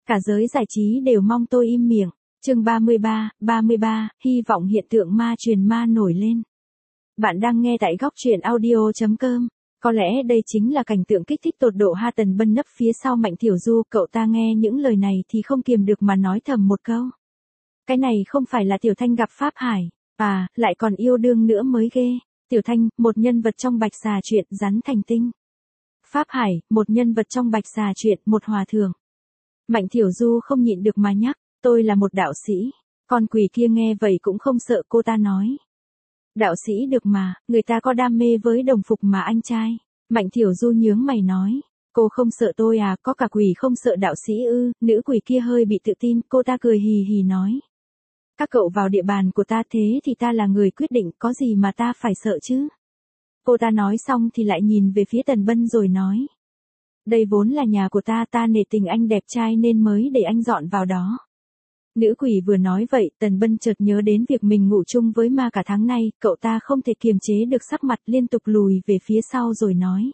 Cả giới giải trí đều mong tôi im miệng. Chương 33, hy vọng hiện tượng ma truyền ma nổi lên. Bạn đang nghe tại góc truyện audio.com. Có lẽ đây chính là cảnh tượng kích thích tột độ ha. Tần Bân nấp phía sau Mạnh Thiểu Du, cậu ta nghe những lời này thì không kiềm được mà nói thầm một câu. Cái này không phải là Tiểu Thanh gặp Pháp Hải, lại còn yêu đương nữa mới ghê. Tiểu Thanh, một nhân vật trong Bạch Xà truyện rắn thành tinh. Pháp Hải, một nhân vật trong Bạch Xà truyện một hòa thượng. Mạnh Thiểu Du không nhịn được mà nhắc, tôi là một đạo sĩ. Con quỷ kia nghe vậy cũng không sợ, cô ta nói. Đạo sĩ được mà, người ta có đam mê với đồng phục mà anh trai. Mạnh Thiểu Du nhướng mày nói, cô không sợ tôi à, có cả quỷ không sợ đạo sĩ ư? Nữ quỷ kia hơi bị tự tin, cô ta cười hì hì nói. Các cậu vào địa bàn của ta thế thì ta là người quyết định, có gì mà ta phải sợ chứ? Cô ta nói xong thì lại nhìn về phía Tần Bân rồi nói. Đây vốn là nhà của ta nể tình anh đẹp trai nên mới để anh dọn vào đó. Nữ quỷ vừa nói vậy, Tần Bân chợt nhớ đến việc mình ngủ chung với ma cả tháng nay, cậu ta không thể kiềm chế được sắc mặt, liên tục lùi về phía sau rồi nói.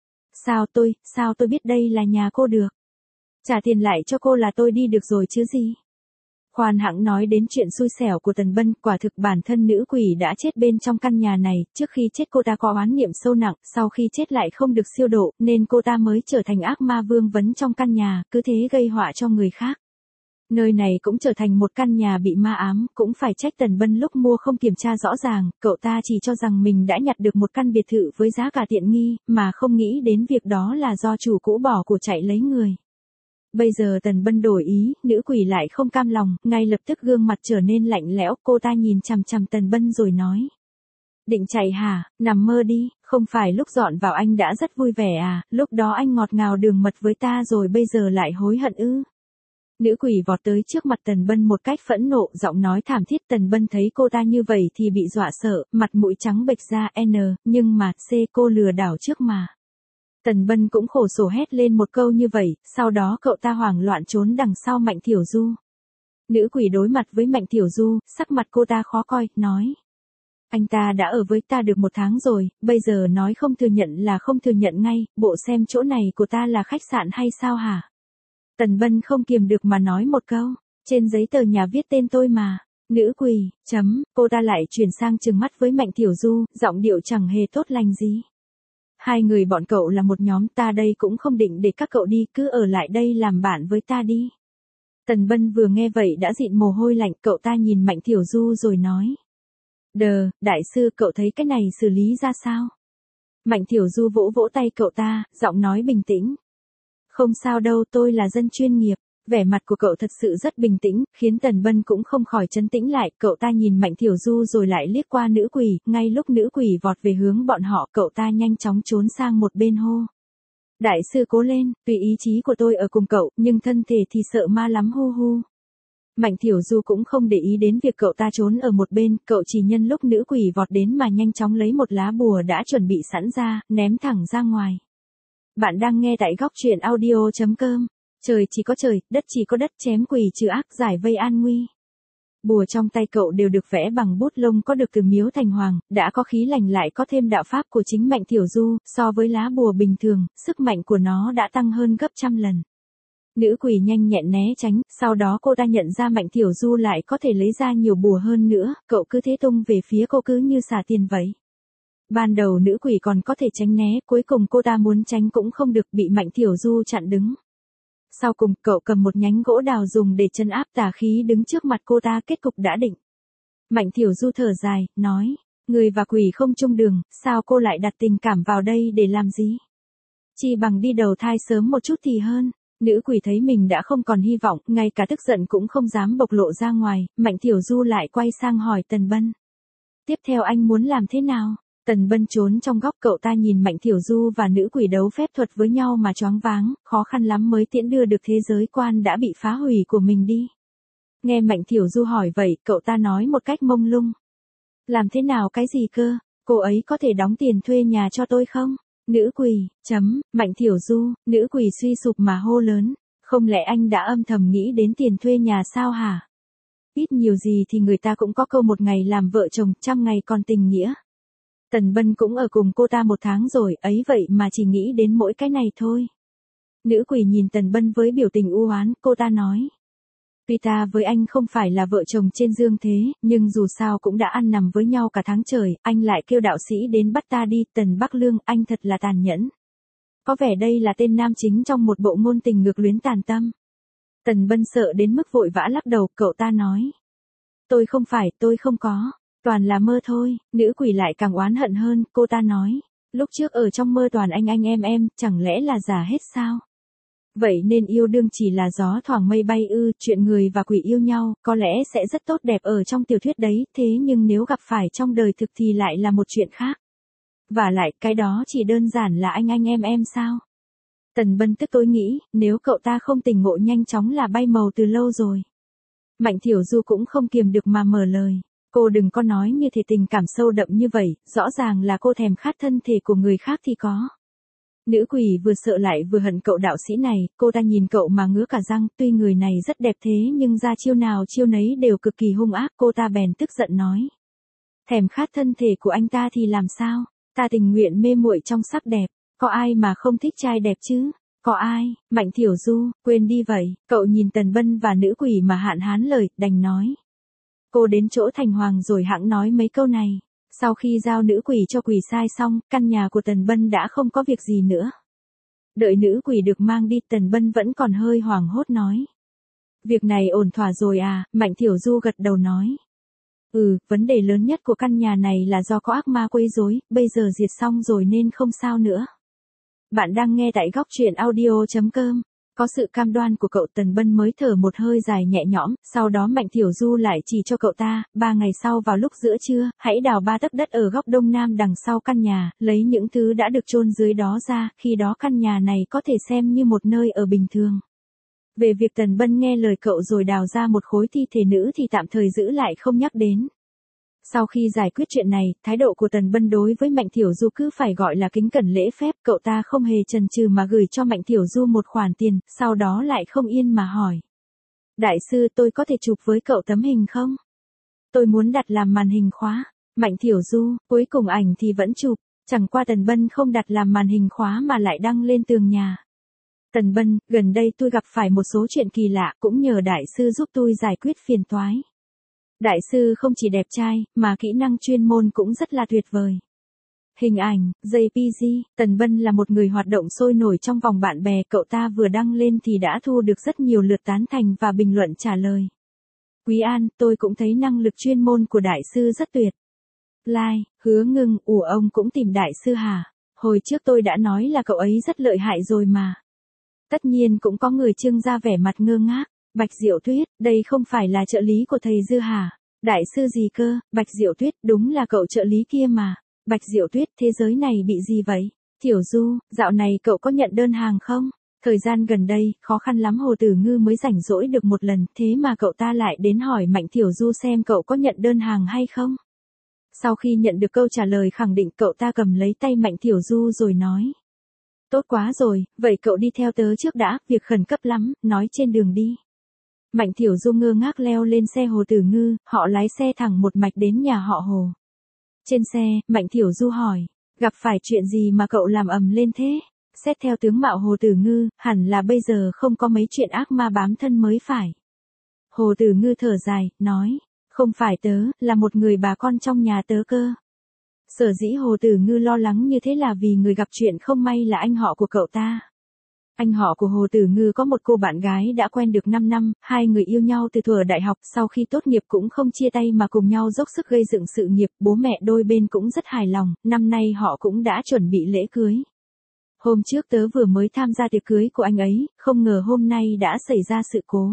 Sao tôi biết đây là nhà cô được? Trả tiền lại cho cô là tôi đi được rồi chứ gì? Khoan hãng nói đến chuyện xui xẻo của Tần Bân, quả thực bản thân nữ quỷ đã chết bên trong căn nhà này, trước khi chết cô ta có oán niệm sâu nặng, sau khi chết lại không được siêu độ, nên cô ta mới trở thành ác ma vương vấn trong căn nhà, cứ thế gây họa cho người khác. Nơi này cũng trở thành một căn nhà bị ma ám, cũng phải trách Tần Bân lúc mua không kiểm tra rõ ràng, cậu ta chỉ cho rằng mình đã nhặt được một căn biệt thự với giá cả tiện nghi, mà không nghĩ đến việc đó là do chủ cũ bỏ của chạy lấy người. Bây giờ Tần Bân đổi ý, nữ quỷ lại không cam lòng, ngay lập tức gương mặt trở nên lạnh lẽo, cô ta nhìn chằm chằm Tần Bân rồi nói. Định chạy hả, nằm mơ đi, không phải lúc dọn vào anh đã rất vui vẻ à, lúc đó anh ngọt ngào đường mật với ta rồi bây giờ lại hối hận ư. Nữ quỷ vọt tới trước mặt Tần Bân một cách phẫn nộ, giọng nói thảm thiết. Tần Bân thấy cô ta như vậy thì bị dọa sợ, mặt mũi trắng bệch ra, nhưng mà, cô lừa đảo trước mà. Tần Bân cũng khổ sở hét lên một câu như vậy, sau đó cậu ta hoảng loạn trốn đằng sau Mạnh Thiểu Du. Nữ quỷ đối mặt với Mạnh Thiểu Du, sắc mặt cô ta khó coi, nói. Anh ta đã ở với ta được 1 tháng rồi, bây giờ nói không thừa nhận là không thừa nhận ngay, bộ xem chỗ này của ta là khách sạn hay sao hả? Tần Bân không kiềm được mà nói một câu, trên giấy tờ nhà viết tên tôi mà. Nữ quỷ, cô ta lại chuyển sang trừng mắt với Mạnh Thiểu Du, giọng điệu chẳng hề tốt lành gì. Hai người bọn cậu là một nhóm, ta đây cũng không định để các cậu đi, cứ ở lại đây làm bạn với ta đi. Tần Bân vừa nghe vậy đã dịn mồ hôi lạnh, cậu ta nhìn Mạnh Thiểu Du rồi nói. Đại sư, cậu thấy cái này xử lý ra sao? Mạnh Thiểu Du vỗ vỗ tay cậu ta, giọng nói bình tĩnh. Không sao đâu, tôi là dân chuyên nghiệp. Vẻ mặt của cậu thật sự rất bình tĩnh, khiến Tần Bân cũng không khỏi trấn tĩnh lại, cậu ta nhìn Mạnh Thiểu Du rồi lại liếc qua nữ quỷ, ngay lúc nữ quỷ vọt về hướng bọn họ, cậu ta nhanh chóng trốn sang một bên hô. Đại sư cố lên, tùy ý chí của tôi ở cùng cậu, nhưng thân thể thì sợ ma lắm hu hu. Mạnh Thiểu Du cũng không để ý đến việc cậu ta trốn ở một bên, cậu chỉ nhân lúc nữ quỷ vọt đến mà nhanh chóng lấy một lá bùa đã chuẩn bị sẵn ra, ném thẳng ra ngoài. Bạn đang nghe tại góc truyện audio.com. Trời chỉ có trời, đất chỉ có đất, chém quỷ trừ ác, giải vây an nguy. Bùa trong tay cậu đều được vẽ bằng bút lông có được từ Miếu Thành Hoàng, đã có khí lành lại có thêm đạo pháp của chính Mạnh Thiểu Du, so với lá bùa bình thường, sức mạnh của nó đã tăng hơn gấp trăm lần. Nữ quỷ nhanh nhẹn né tránh, sau đó cô ta nhận ra Mạnh Thiểu Du lại có thể lấy ra nhiều bùa hơn nữa, cậu cứ thế tung về phía cô cứ như xả tiền vậy. Ban đầu nữ quỷ còn có thể tránh né, cuối cùng cô ta muốn tránh cũng không được, bị Mạnh Thiểu Du chặn đứng. Sau cùng, cậu cầm một nhánh gỗ đào dùng để trấn áp tà khí đứng trước mặt cô ta, kết cục đã định. Mạnh Thiểu Du thở dài, nói, người và quỷ không chung đường, sao cô lại đặt tình cảm vào đây để làm gì? Chỉ bằng đi đầu thai sớm một chút thì hơn. Nữ quỷ thấy mình đã không còn hy vọng, ngay cả tức giận cũng không dám bộc lộ ra ngoài, Mạnh Thiểu Du lại quay sang hỏi Tần Bân. Tiếp theo anh muốn làm thế nào? Tần Bân trốn trong góc, cậu ta nhìn Mạnh Thiểu Du và nữ quỷ đấu phép thuật với nhau mà choáng váng, khó khăn lắm mới tiễn đưa được thế giới quan đã bị phá hủy của mình đi. Nghe Mạnh Thiểu Du hỏi vậy, cậu ta nói một cách mông lung. Làm thế nào cái gì cơ, cô ấy có thể đóng tiền thuê nhà cho tôi không? Nữ quỷ, Mạnh Thiểu Du, nữ quỷ suy sụp mà hô lớn, không lẽ anh đã âm thầm nghĩ đến tiền thuê nhà sao hả? Ít nhiều gì thì người ta cũng có câu một ngày làm vợ chồng, 100 ngày còn tình nghĩa. Tần Bân cũng ở cùng cô ta 1 tháng rồi, ấy vậy mà chỉ nghĩ đến mỗi cái này thôi. Nữ quỷ nhìn Tần Bân với biểu tình u oán, cô ta nói. Tuy ta với anh không phải là vợ chồng trên dương thế, nhưng dù sao cũng đã ăn nằm với nhau cả tháng trời, anh lại kêu đạo sĩ đến bắt ta đi, Tần Bắc Lương, anh thật là tàn nhẫn. Có vẻ đây là tên nam chính trong một bộ ngôn tình ngược luyến tàn tâm. Tần Bân sợ đến mức vội vã lắc đầu, cậu ta nói. Tôi không có, toàn là mơ thôi, nữ quỷ lại càng oán hận hơn, cô ta nói. Lúc trước ở trong mơ toàn anh em, chẳng lẽ là giả hết sao? Vậy nên yêu đương chỉ là gió thoảng mây bay ư, chuyện người và quỷ yêu nhau, có lẽ sẽ rất tốt đẹp ở trong tiểu thuyết đấy, thế nhưng nếu gặp phải trong đời thực thì lại là một chuyện khác. Và lại, cái đó chỉ đơn giản là anh em sao? Tần Bân tức tối nghĩ, nếu cậu ta không tỉnh ngộ nhanh chóng là bay màu từ lâu rồi. Mạnh Thiểu Du cũng không kiềm được mà mở lời. Cô đừng có nói như thế, tình cảm sâu đậm như vậy, rõ ràng là cô thèm khát thân thể của người khác thì có. Nữ quỷ vừa sợ lại vừa hận cậu đạo sĩ này, cô ta nhìn cậu mà ngứa cả răng, tuy người này rất đẹp thế nhưng ra chiêu nào chiêu nấy đều cực kỳ hung ác, cô ta bèn tức giận nói. Thèm khát thân thể của anh ta thì làm sao, ta tình nguyện mê muội trong sắc đẹp, có ai mà không thích trai đẹp chứ, có ai, Mạnh Thiểu Du, quên đi vậy, cậu nhìn Tần Bân và nữ quỷ mà hạn hán lời, đành nói. Cô đến chỗ Thành Hoàng rồi hẵng nói mấy câu này. Sau khi giao nữ quỷ cho quỷ sai xong, căn nhà của Tần Bân đã không có việc gì nữa. Đợi nữ quỷ được mang đi, Tần Bân vẫn còn hơi hoảng hốt nói. Việc này ổn thỏa rồi à, Mạnh Thiểu Du gật đầu nói. Vấn đề lớn nhất của căn nhà này là do có ác ma quấy rối, bây giờ diệt xong rồi nên không sao nữa. Bạn đang nghe tại góc truyện audio.com. Có sự cam đoan của cậu, Tần Bân mới thở một hơi dài nhẹ nhõm, sau đó Mạnh Thiểu Du lại chỉ cho cậu ta, 3 ngày sau vào lúc giữa trưa, hãy đào 3 tấc đất ở góc đông nam đằng sau căn nhà, lấy những thứ đã được chôn dưới đó ra, khi đó căn nhà này có thể xem như một nơi ở bình thường. Về việc Tần Bân nghe lời cậu rồi đào ra một khối thi thể nữ thì tạm thời giữ lại không nhắc đến. Sau khi giải quyết chuyện này, thái độ của Tần Bân đối với Mạnh Thiểu Du cứ phải gọi là kính cẩn lễ phép, cậu ta không hề chần chừ mà gửi cho Mạnh Thiểu Du một khoản tiền, sau đó lại không yên mà hỏi. Đại sư, tôi có thể chụp với cậu tấm hình không? Tôi muốn đặt làm màn hình khóa. Mạnh Thiểu Du, cuối cùng ảnh thì vẫn chụp, chẳng qua Tần Bân không đặt làm màn hình khóa mà lại đăng lên tường nhà. Tần Bân, gần đây tôi gặp phải một số chuyện kỳ lạ, cũng nhờ đại sư giúp tôi giải quyết phiền toái. Đại sư không chỉ đẹp trai, mà kỹ năng chuyên môn cũng rất là tuyệt vời. Hình ảnh, JPG, Tần Bân là một người hoạt động sôi nổi trong vòng bạn bè, cậu ta vừa đăng lên thì đã thu được rất nhiều lượt tán thành và bình luận trả lời. Quý An, tôi cũng thấy năng lực chuyên môn của đại sư rất tuyệt. Like, Hứa Ngưng, ông cũng tìm đại sư hả? Hồi trước tôi đã nói là cậu ấy rất lợi hại rồi mà. Tất nhiên cũng có người trưng ra vẻ mặt ngơ ngác. Bạch Diệu Tuyết, đây không phải là trợ lý của thầy Dư hả? Đại sư gì cơ? Bạch Diệu Tuyết, đúng là cậu trợ lý kia mà. Bạch Diệu Tuyết, thế giới này bị gì vậy? Thiểu Du, dạo này cậu có nhận đơn hàng không? Thời gian gần đây, khó khăn lắm Hồ Tử Ngư mới rảnh rỗi được một lần, thế mà cậu ta lại đến hỏi Mạnh Thiểu Du xem cậu có nhận đơn hàng hay không? Sau khi nhận được câu trả lời khẳng định, cậu ta cầm lấy tay Mạnh Thiểu Du rồi nói. Tốt quá rồi, vậy cậu đi theo tớ trước đã, việc khẩn cấp lắm, nói trên đường đi. Mạnh Thiểu Du ngơ ngác leo lên xe Hồ Tử Ngư, họ lái xe thẳng một mạch đến nhà họ Hồ. Trên xe, Mạnh Thiểu Du hỏi, gặp phải chuyện gì mà cậu làm ầm lên thế? Xét theo tướng mạo Hồ Tử Ngư, hẳn là bây giờ không có mấy chuyện ác ma bám thân mới phải. Hồ Tử Ngư thở dài, nói, không phải tớ, là một người bà con trong nhà tớ cơ. Sở dĩ Hồ Tử Ngư lo lắng như thế là vì người gặp chuyện không may là anh họ của cậu ta. Anh họ của Hồ Tử Ngư có một cô bạn gái đã quen được 5 năm, hai người yêu nhau từ thuở đại học, sau khi tốt nghiệp cũng không chia tay mà cùng nhau dốc sức gây dựng sự nghiệp, bố mẹ đôi bên cũng rất hài lòng, năm nay họ cũng đã chuẩn bị lễ cưới. Hôm trước tớ vừa mới tham gia tiệc cưới của anh ấy, không ngờ hôm nay đã xảy ra sự cố.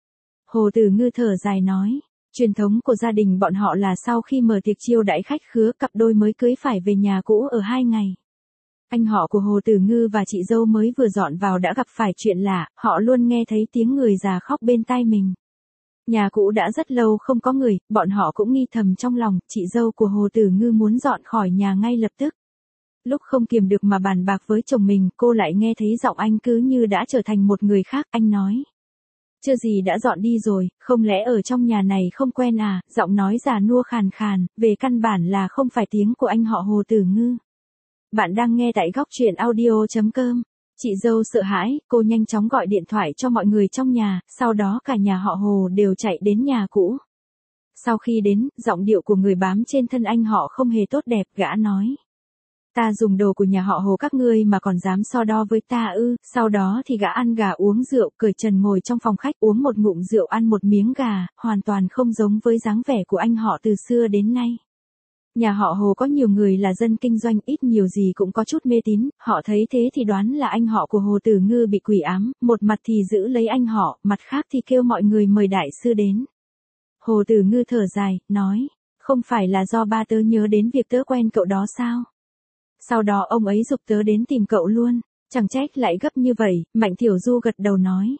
Hồ Tử Ngư thở dài nói, truyền thống của gia đình bọn họ là sau khi mở tiệc chiêu đãi khách khứa, cặp đôi mới cưới phải về nhà cũ ở 2 ngày. Anh họ của Hồ Tử Ngư và chị dâu mới vừa dọn vào đã gặp phải chuyện lạ, họ luôn nghe thấy tiếng người già khóc bên tai mình. Nhà cũ đã rất lâu không có người, bọn họ cũng nghi thầm trong lòng, chị dâu của Hồ Tử Ngư muốn dọn khỏi nhà ngay lập tức. Lúc không kiềm được mà bàn bạc với chồng mình, cô lại nghe thấy giọng anh cứ như đã trở thành một người khác, anh nói. Chưa gì đã dọn đi rồi, không lẽ ở trong nhà này không quen à, giọng nói già nua khàn khàn, về căn bản là không phải tiếng của anh họ Hồ Tử Ngư. Bạn đang nghe tại góc truyện audio.com. Chị dâu sợ hãi, cô nhanh chóng gọi điện thoại cho mọi người trong nhà, sau đó cả nhà họ Hồ đều chạy đến nhà cũ. Sau khi đến, giọng điệu của người bám trên thân anh họ không hề tốt đẹp, gã nói. Ta dùng đồ của nhà họ Hồ các ngươi mà còn dám so đo với ta ư? Sau đó thì gã ăn gà uống rượu, cởi trần ngồi trong phòng khách uống một ngụm rượu ăn một miếng gà, hoàn toàn không giống với dáng vẻ của anh họ từ xưa đến nay. Nhà họ Hồ có nhiều người là dân kinh doanh, ít nhiều gì cũng có chút mê tín, họ thấy thế thì đoán là anh họ của Hồ Tử Ngư bị quỷ ám, một mặt thì giữ lấy anh họ, mặt khác thì kêu mọi người mời đại sư đến. Hồ Tử Ngư thở dài, nói, không phải là do ba tớ nhớ đến việc tớ quen cậu đó sao? Sau đó ông ấy giục tớ đến tìm cậu luôn, chẳng trách lại gấp như vậy. Mạnh Tiểu Du gật đầu nói.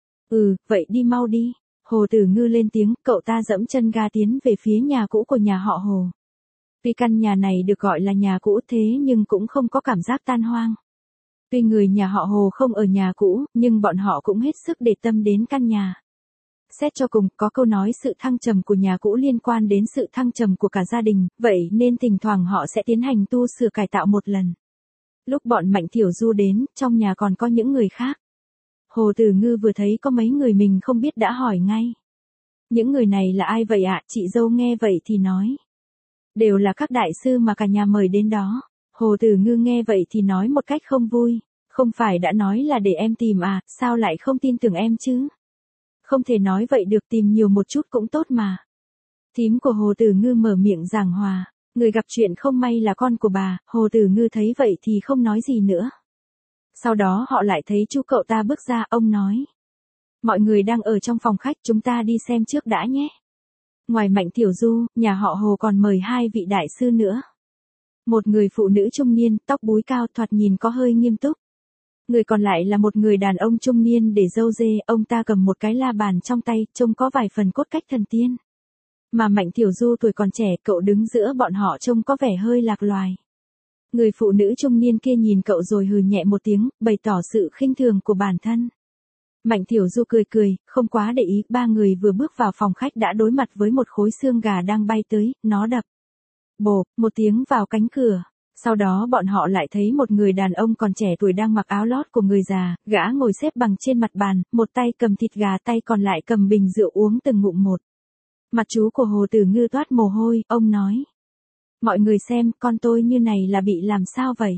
Vậy đi mau đi. Hồ Tử Ngư lên tiếng, cậu ta dẫm chân ga tiến về phía nhà cũ của nhà họ Hồ. Tuy căn nhà này được gọi là nhà cũ thế nhưng cũng không có cảm giác tan hoang. Tuy người nhà họ Hồ không ở nhà cũ, nhưng bọn họ cũng hết sức để tâm đến căn nhà. Xét cho cùng, có câu nói sự thăng trầm của nhà cũ liên quan đến sự thăng trầm của cả gia đình, vậy nên thỉnh thoảng họ sẽ tiến hành tu sửa cải tạo một lần. Lúc bọn Mạnh Tiểu Du đến, trong nhà còn có những người khác. Hồ Tử Ngư vừa thấy có mấy người mình không biết đã hỏi ngay. Những người này là ai vậy ạ? Chị dâu nghe vậy thì nói. Đều là các đại sư mà cả nhà mời đến đó. Hồ Tử Ngư nghe vậy thì nói một cách không vui. Không phải đã nói là để em tìm à, sao lại không tin tưởng em chứ? Không thể nói vậy được, tìm nhiều một chút cũng tốt mà. Thím của Hồ Tử Ngư mở miệng giảng hòa. Người gặp chuyện không may là con của bà. Hồ Tử Ngư thấy vậy thì không nói gì nữa. Sau đó họ lại thấy chú cậu ta bước ra, ông nói. Mọi người đang ở trong phòng khách, chúng ta đi xem trước đã nhé. Ngoài Mạnh Tiểu Du, nhà họ Hồ còn mời hai vị đại sư nữa. Một người phụ nữ trung niên, tóc búi cao, thoạt nhìn có hơi nghiêm túc. Người còn lại là một người đàn ông trung niên để râu dê, ông ta cầm một cái la bàn trong tay, trông có vài phần cốt cách thần tiên. Mà Mạnh Tiểu Du tuổi còn trẻ, cậu đứng giữa bọn họ trông có vẻ hơi lạc loài. Người phụ nữ trung niên kia nhìn cậu rồi hừ nhẹ một tiếng, bày tỏ sự khinh thường của bản thân. Mạnh Tiểu Du cười cười, không quá để ý, ba người vừa bước vào phòng khách đã đối mặt với một khối xương gà đang bay tới, nó đập. Bộp, một tiếng vào cánh cửa. Sau đó bọn họ lại thấy một người đàn ông còn trẻ tuổi đang mặc áo lót của người già, gã ngồi xếp bằng trên mặt bàn, một tay cầm thịt gà, tay còn lại cầm bình rượu uống từng ngụm một. Mặt chú của Hồ Tử Ngư toát mồ hôi, ông nói. Mọi người xem, con tôi như này là bị làm sao vậy?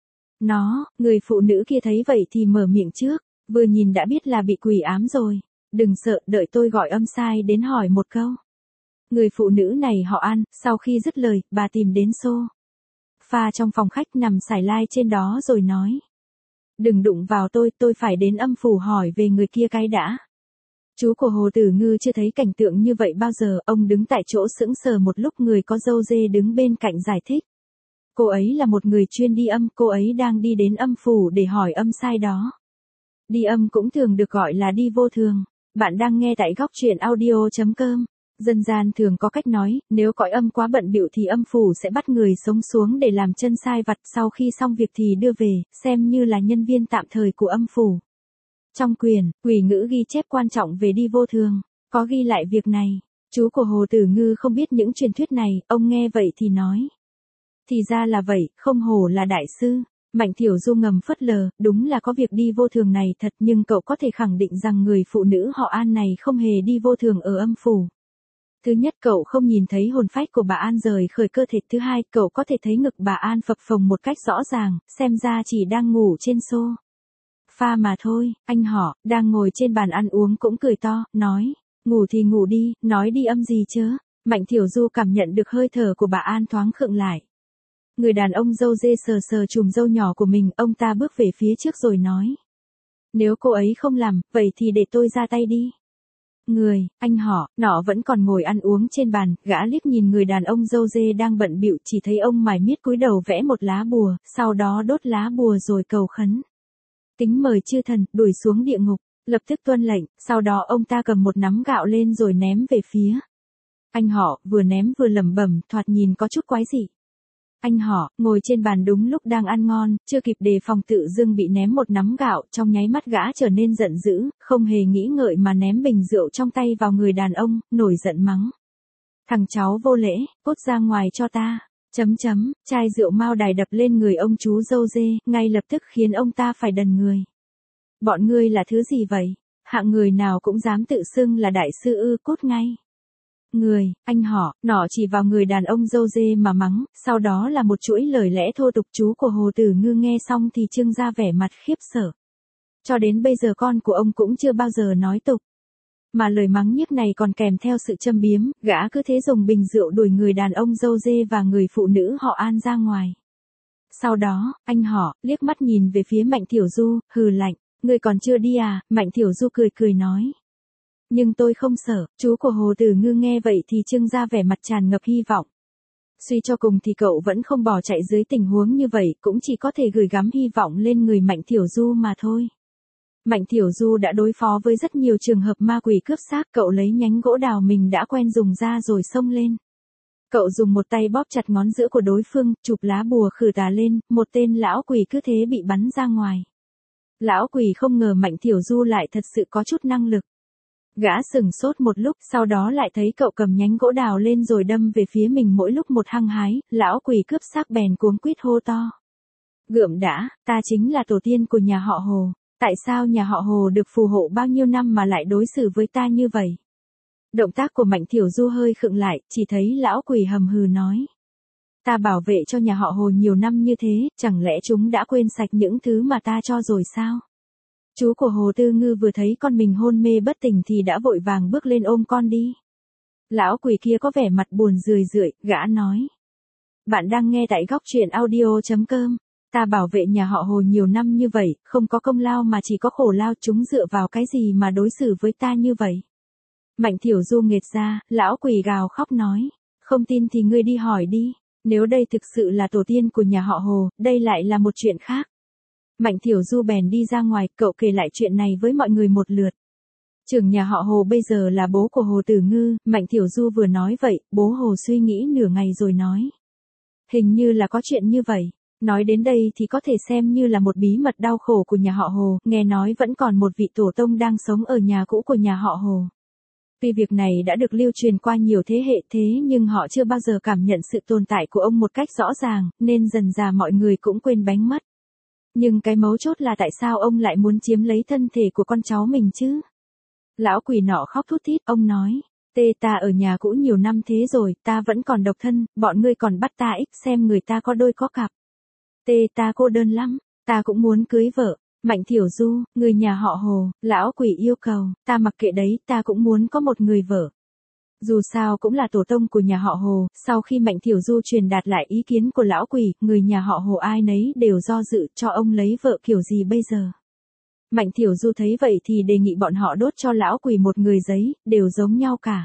Người phụ nữ kia thấy vậy thì mở miệng trước, vừa nhìn đã biết là bị quỷ ám rồi. Đừng sợ, đợi tôi gọi âm sai đến hỏi một câu. Người phụ nữ này họ An, sau khi dứt lời, bà tìm đến sofa trong phòng khách nằm sải lai trên đó rồi nói. Đừng đụng vào tôi phải đến âm phủ hỏi về người kia cái đã. Chú của Hồ Tử Ngư chưa thấy cảnh tượng như vậy bao giờ, ông đứng tại chỗ sững sờ một lúc, người có râu dê đứng bên cạnh giải thích. Cô ấy là một người chuyên đi âm, cô ấy đang đi đến âm phủ để hỏi âm sai đó. Đi âm cũng thường được gọi là đi vô thường. Bạn đang nghe tại góc truyện audio.com. Dân gian thường có cách nói, nếu cõi âm quá bận bịu thì âm phủ sẽ bắt người sống xuống để làm chân sai vặt, sau khi xong việc thì đưa về, xem như là nhân viên tạm thời của âm phủ. Trong quyển, Quỷ ngữ ghi chép quan trọng về đi vô thường, có ghi lại việc này. Chú của Hồ Tử Ngư không biết những truyền thuyết này, ông nghe vậy thì nói. Thì ra là vậy, không hổ là đại sư. Mạnh Tiểu Du ngầm phớt lờ, đúng là có việc đi vô thường này thật, nhưng cậu có thể khẳng định rằng người phụ nữ họ An này không hề đi vô thường ở âm phủ. Thứ nhất, cậu không nhìn thấy hồn phách của bà An rời khỏi cơ thể. Thứ hai, cậu có thể thấy ngực bà An phập phồng một cách rõ ràng, xem ra chỉ đang ngủ trên sofa mà thôi. Anh họ, đang ngồi trên bàn ăn uống cũng cười to, nói, ngủ thì ngủ đi, nói đi âm gì chớ. Mạnh Tiểu Du cảm nhận được hơi thở của bà An thoáng khựng lại. Người đàn ông râu dê sờ sờ chùm râu nhỏ của mình, ông ta bước về phía trước rồi nói. Nếu cô ấy không làm, vậy thì để tôi ra tay đi. Anh họ, nọ vẫn còn ngồi ăn uống trên bàn, gã liếc nhìn người đàn ông râu dê đang bận bịu, chỉ thấy ông mải miết cúi đầu vẽ một lá bùa, sau đó đốt lá bùa rồi cầu khấn. Kính mời chư thần, đuổi xuống địa ngục, lập tức tuân lệnh, sau đó ông ta cầm một nắm gạo lên rồi ném về phía. Anh họ, vừa ném vừa lẩm bẩm, thoạt nhìn có chút quái dị. Anh họ, ngồi trên bàn đúng lúc đang ăn ngon, chưa kịp đề phòng tự dưng bị ném một nắm gạo, trong nháy mắt gã trở nên giận dữ, không hề nghĩ ngợi mà ném bình rượu trong tay vào người đàn ông, nổi giận mắng. Thằng cháu vô lễ, cút ra ngoài cho ta. Chai rượu mao đài đập lên người ông chú dâu dê, ngay lập tức khiến ông ta phải đần người. Bọn ngươi là thứ gì vậy? Hạng người nào cũng dám tự xưng là đại sư ư, cút ngay. Người, anh họ, nọ chỉ vào người đàn ông dâu dê mà mắng, sau đó là một chuỗi lời lẽ thô tục. Chú của Hồ Tử Ngư nghe xong thì trưng ra vẻ mặt khiếp sợ. Cho đến bây giờ con của ông cũng chưa bao giờ nói tục. Mà lời mắng nhiếc này còn kèm theo sự châm biếm, gã cứ thế dùng bình rượu đuổi người đàn ông dâu dê và người phụ nữ họ An ra ngoài. Sau đó, anh họ, liếc mắt nhìn về phía Mạnh Thiểu Du, hừ lạnh, ngươi còn chưa đi à? Mạnh Thiểu Du cười cười nói. Nhưng tôi không sợ. Chú của Hồ Tử Ngư nghe vậy thì trưng ra vẻ mặt tràn ngập hy vọng. Suy cho cùng thì cậu vẫn không bỏ chạy dưới tình huống như vậy, cũng chỉ có thể gửi gắm hy vọng lên người Mạnh Thiểu Du mà thôi. Mạnh Thiểu Du đã đối phó với rất nhiều trường hợp ma quỷ cướp xác, cậu lấy nhánh gỗ đào mình đã quen dùng ra rồi xông lên. Cậu dùng một tay bóp chặt ngón giữa của đối phương, chụp lá bùa khử tà lên, một tên lão quỷ cứ thế bị bắn ra ngoài. Lão quỷ không ngờ Mạnh Thiểu Du lại thật sự có chút năng lực. Gã sừng sốt một lúc, sau đó lại thấy cậu cầm nhánh gỗ đào lên rồi đâm về phía mình mỗi lúc một hăng hái, lão quỷ cướp xác bèn cuống quýt hô to. Gượm đã, ta chính là tổ tiên của nhà họ Hồ. Tại sao nhà họ Hồ được phù hộ bao nhiêu năm mà lại đối xử với ta như vậy? Động tác của Mạnh Thiểu Du hơi khựng lại, chỉ thấy lão quỷ hầm hừ nói. Ta bảo vệ cho nhà họ Hồ nhiều năm như thế, chẳng lẽ chúng đã quên sạch những thứ mà ta cho rồi sao? Chú của Hồ Tư Ngư vừa thấy con mình hôn mê bất tỉnh thì đã vội vàng bước lên ôm con đi. Lão quỷ kia có vẻ mặt buồn rười rượi, gã nói. Bạn đang nghe tại góc truyện audio.com. Ta bảo vệ nhà họ Hồ nhiều năm như vậy, không có công lao mà chỉ có khổ lao, chúng dựa vào cái gì mà đối xử với ta như vậy? Mạnh Thiểu Du nghệt ra, lão quỷ gào khóc nói. Không tin thì ngươi đi hỏi đi, nếu đây thực sự là tổ tiên của nhà họ Hồ, đây lại là một chuyện khác. Mạnh Thiểu Du bèn đi ra ngoài, cậu kể lại chuyện này với mọi người một lượt. Trưởng nhà họ Hồ bây giờ là bố của Hồ Tử Ngư, Mạnh Thiểu Du vừa nói vậy, bố Hồ suy nghĩ nửa ngày rồi nói. Hình như là có chuyện như vậy. Nói đến đây thì có thể xem như là một bí mật đau khổ của nhà họ Hồ, nghe nói vẫn còn một vị tổ tông đang sống ở nhà cũ của nhà họ Hồ. Tuy việc này đã được lưu truyền qua nhiều thế hệ thế nhưng họ chưa bao giờ cảm nhận sự tồn tại của ông một cách rõ ràng, nên dần dà mọi người cũng quên bánh mất. Nhưng cái mấu chốt là tại sao ông lại muốn chiếm lấy thân thể của con cháu mình chứ? Lão quỷ nọ khóc thút thít, ông nói. Ta ở nhà cũ nhiều năm thế rồi, ta vẫn còn độc thân, bọn ngươi còn bắt ta ích xem người ta có đôi có cặp. Ta cô đơn lắm, ta cũng muốn cưới vợ. Mạnh Thiểu Du, người nhà họ Hồ, lão quỷ yêu cầu, ta mặc kệ đấy, ta cũng muốn có một người vợ. Dù sao cũng là tổ tông của nhà họ Hồ, sau khi Mạnh Thiểu Du truyền đạt lại ý kiến của lão quỷ, người nhà họ Hồ ai nấy đều do dự cho ông lấy vợ kiểu gì bây giờ. Mạnh Thiểu Du thấy vậy thì đề nghị bọn họ đốt cho lão quỷ một người giấy, đều giống nhau cả.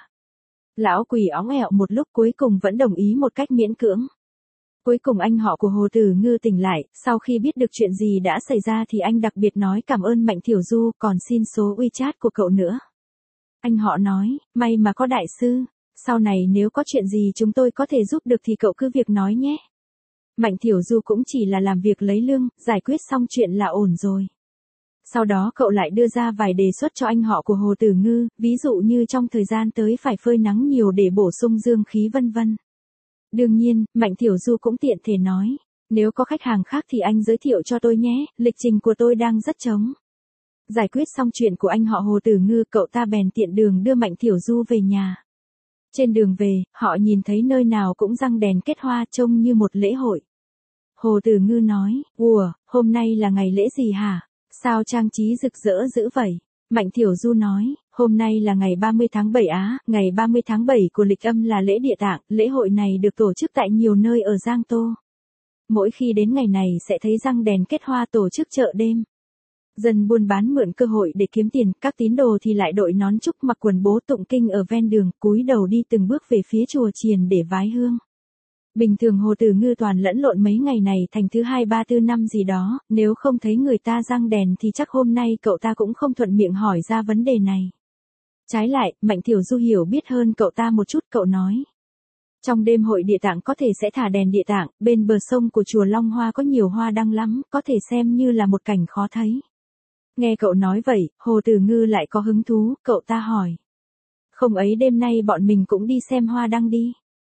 Lão quỷ óng ẹo một lúc cuối cùng vẫn đồng ý một cách miễn cưỡng. Cuối cùng anh họ của Hồ Tử Ngư tỉnh lại, sau khi biết được chuyện gì đã xảy ra thì anh đặc biệt nói cảm ơn Mạnh Thiểu Du, còn xin số WeChat của cậu nữa. Anh họ nói, may mà có đại sư, sau này nếu có chuyện gì chúng tôi có thể giúp được thì cậu cứ việc nói nhé. Mạnh Thiểu Du cũng chỉ là làm việc lấy lương, giải quyết xong chuyện là ổn rồi. Sau đó cậu lại đưa ra vài đề xuất cho anh họ của Hồ Tử Ngư, ví dụ như trong thời gian tới phải phơi nắng nhiều để bổ sung dương khí vân vân. Đương nhiên, Mạnh Thiểu Du cũng tiện thể nói, nếu có khách hàng khác thì anh giới thiệu cho tôi nhé, lịch trình của tôi đang rất trống. Giải quyết xong chuyện của anh họ Hồ Tử Ngư, cậu ta bèn tiện đường đưa Mạnh Thiểu Du về nhà. Trên đường về, họ nhìn thấy nơi nào cũng răng đèn kết hoa trông như một lễ hội. Hồ Tử Ngư nói, ủa, hôm nay là ngày lễ gì hả? Sao trang trí rực rỡ dữ vậy? Mạnh Thiểu Du nói, hôm nay là ngày 30 tháng 7 á, ngày 30 tháng 7 của lịch âm là lễ Địa Tạng, lễ hội này được tổ chức tại nhiều nơi ở Giang Tô. Mỗi khi đến ngày này sẽ thấy răng đèn kết hoa tổ chức chợ đêm. Dân buôn bán mượn cơ hội để kiếm tiền, các tín đồ thì lại đội nón trúc mặc quần bố tụng kinh ở ven đường, cúi đầu đi từng bước về phía chùa chiền để vái hương. Bình thường Hồ Tử Ngư toàn lẫn lộn mấy ngày này thành thứ 2, 3, 4 năm gì đó, nếu không thấy người ta răng đèn thì chắc hôm nay cậu ta cũng không thuận miệng hỏi ra vấn đề này. Trái lại, Mạnh Thiểu Du hiểu biết hơn cậu ta một chút, cậu nói. Trong đêm hội Địa Tạng có thể sẽ thả đèn Địa Tạng, bên bờ sông của chùa Long Hoa có nhiều hoa đăng lắm, có thể xem như là một cảnh khó thấy. Nghe cậu nói vậy, Hồ Tử Ngư lại có hứng thú, cậu ta hỏi. Không ấy đêm nay bọn mình cũng đi xem hoa đăng đi.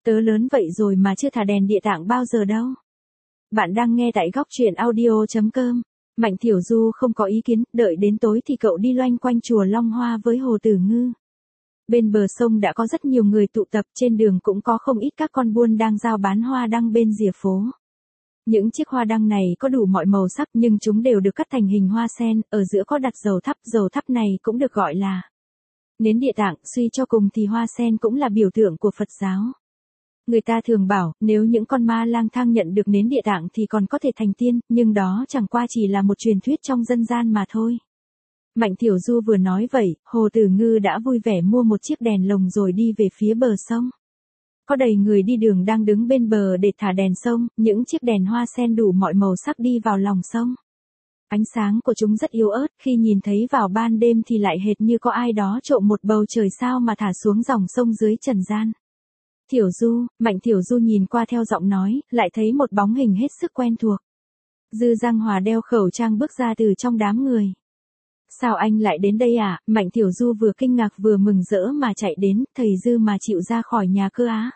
Tớ lớn vậy rồi mà chưa thả đèn địa tạng bao giờ đâu. Bạn đang nghe tại góc truyện audio.com. Mạnh Thiểu Du không có ý kiến, đợi đến tối thì cậu đi loanh quanh chùa Long Hoa với Hồ Tử Ngư. Bên bờ sông đã có rất nhiều người tụ tập, trên đường cũng có không ít các con buôn đang giao bán hoa đăng bên rìa phố. Những chiếc hoa đăng này có đủ mọi màu sắc nhưng chúng đều được cắt thành hình hoa sen, ở giữa có đặt dầu thắp này cũng được gọi là nến địa tạng, suy cho cùng thì hoa sen cũng là biểu tượng của Phật giáo. Người ta thường bảo, nếu những con ma lang thang nhận được nến địa tạng thì còn có thể thành tiên, nhưng đó chẳng qua chỉ là một truyền thuyết trong dân gian mà thôi. Mạnh Thiểu Du vừa nói vậy, Hồ Tử Ngư đã vui vẻ mua một chiếc đèn lồng rồi đi về phía bờ sông. Có đầy người đi đường đang đứng bên bờ để thả đèn sông, những chiếc đèn hoa sen đủ mọi màu sắc đi vào lòng sông. Ánh sáng của chúng rất yếu ớt, khi nhìn thấy vào ban đêm thì lại hệt như có ai đó trộm một bầu trời sao mà thả xuống dòng sông dưới trần gian. Thiểu Du, Mạnh Thiểu Du nhìn qua theo giọng nói, lại thấy một bóng hình hết sức quen thuộc. Dư Giang Hòa đeo khẩu trang bước ra từ trong đám người. Sao anh lại đến đây à? Mạnh Thiểu Du vừa kinh ngạc vừa mừng rỡ mà chạy đến, thầy Dư mà chịu ra khỏi nhà cơ á.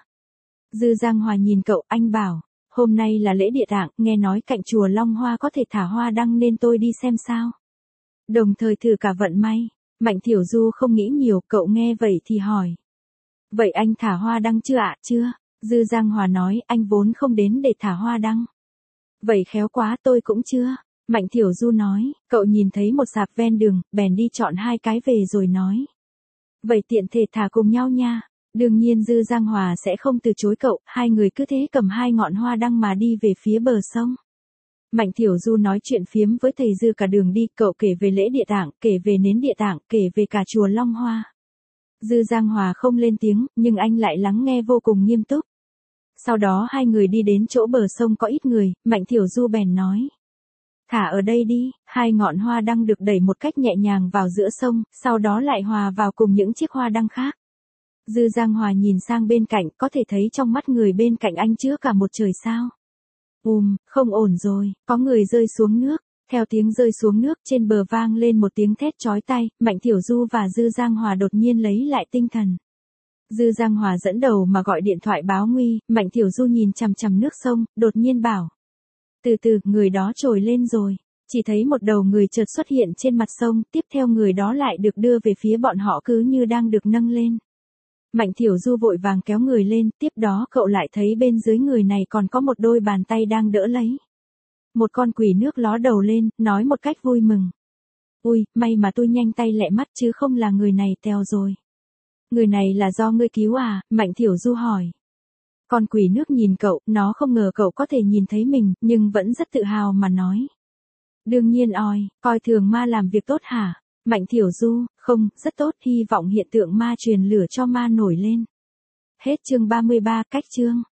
Dư Giang Hòa nhìn cậu, anh bảo, hôm nay là lễ địa tạng, nghe nói cạnh chùa Long Hoa có thể thả hoa đăng nên tôi đi xem sao. Đồng thời thử cả vận may. Mạnh Thiểu Du không nghĩ nhiều, cậu nghe vậy thì hỏi. Vậy anh thả hoa đăng chưa ạ? Chưa. Dư Giang Hòa nói, anh vốn không đến để thả hoa đăng. Vậy khéo quá, tôi cũng chưa. Mạnh Thiểu Du nói, cậu nhìn thấy một sạp ven đường, bèn đi chọn 2 cái về rồi nói. Vậy tiện thể thả cùng nhau nha. Đương nhiên Dư Giang Hòa sẽ không từ chối cậu, hai người cứ thế cầm 2 ngọn hoa đăng mà đi về phía bờ sông. Mạnh Thiểu Du nói chuyện phiếm với thầy Dư cả đường đi, cậu kể về lễ địa tạng, kể về nến địa tạng, kể về cả chùa Long Hoa. Dư Giang Hòa không lên tiếng, nhưng anh lại lắng nghe vô cùng nghiêm túc. Sau đó hai người đi đến chỗ bờ sông có ít người, Mạnh Thiểu Du bèn nói. Thả ở đây đi, 2 ngọn hoa đăng được đẩy một cách nhẹ nhàng vào giữa sông, sau đó lại hòa vào cùng những chiếc hoa đăng khác. Dư Giang Hòa nhìn sang bên cạnh, có thể thấy trong mắt người bên cạnh anh chứa cả một trời sao. Không ổn rồi, có người rơi xuống nước. Theo tiếng rơi xuống nước trên bờ vang lên một tiếng thét chói tai, Mạnh Thiểu Du và Dư Giang Hòa đột nhiên lấy lại tinh thần. Dư Giang Hòa dẫn đầu mà gọi điện thoại báo nguy, Mạnh Thiểu Du nhìn chằm chằm nước sông, đột nhiên bảo. Từ từ, người đó trồi lên rồi. Chỉ thấy một đầu người chợt xuất hiện trên mặt sông, tiếp theo người đó lại được đưa về phía bọn họ cứ như đang được nâng lên. Mạnh Thiểu Du vội vàng kéo người lên, tiếp đó cậu lại thấy bên dưới người này còn có một đôi bàn tay đang đỡ lấy. Một con quỷ nước ló đầu lên, nói một cách vui mừng. Ui, may mà tôi nhanh tay lẹ mắt chứ không là người này teo rồi. Người này là do ngươi cứu à? Mạnh Thiểu Du hỏi. Con quỷ nước nhìn cậu, nó không ngờ cậu có thể nhìn thấy mình, nhưng vẫn rất tự hào mà nói. Đương nhiên coi thường ma làm việc tốt hả? Mạnh Thiểu Du, không, rất tốt, hy vọng hiện tượng ma truyền lửa cho ma nổi lên. Hết chương 33, cách chương.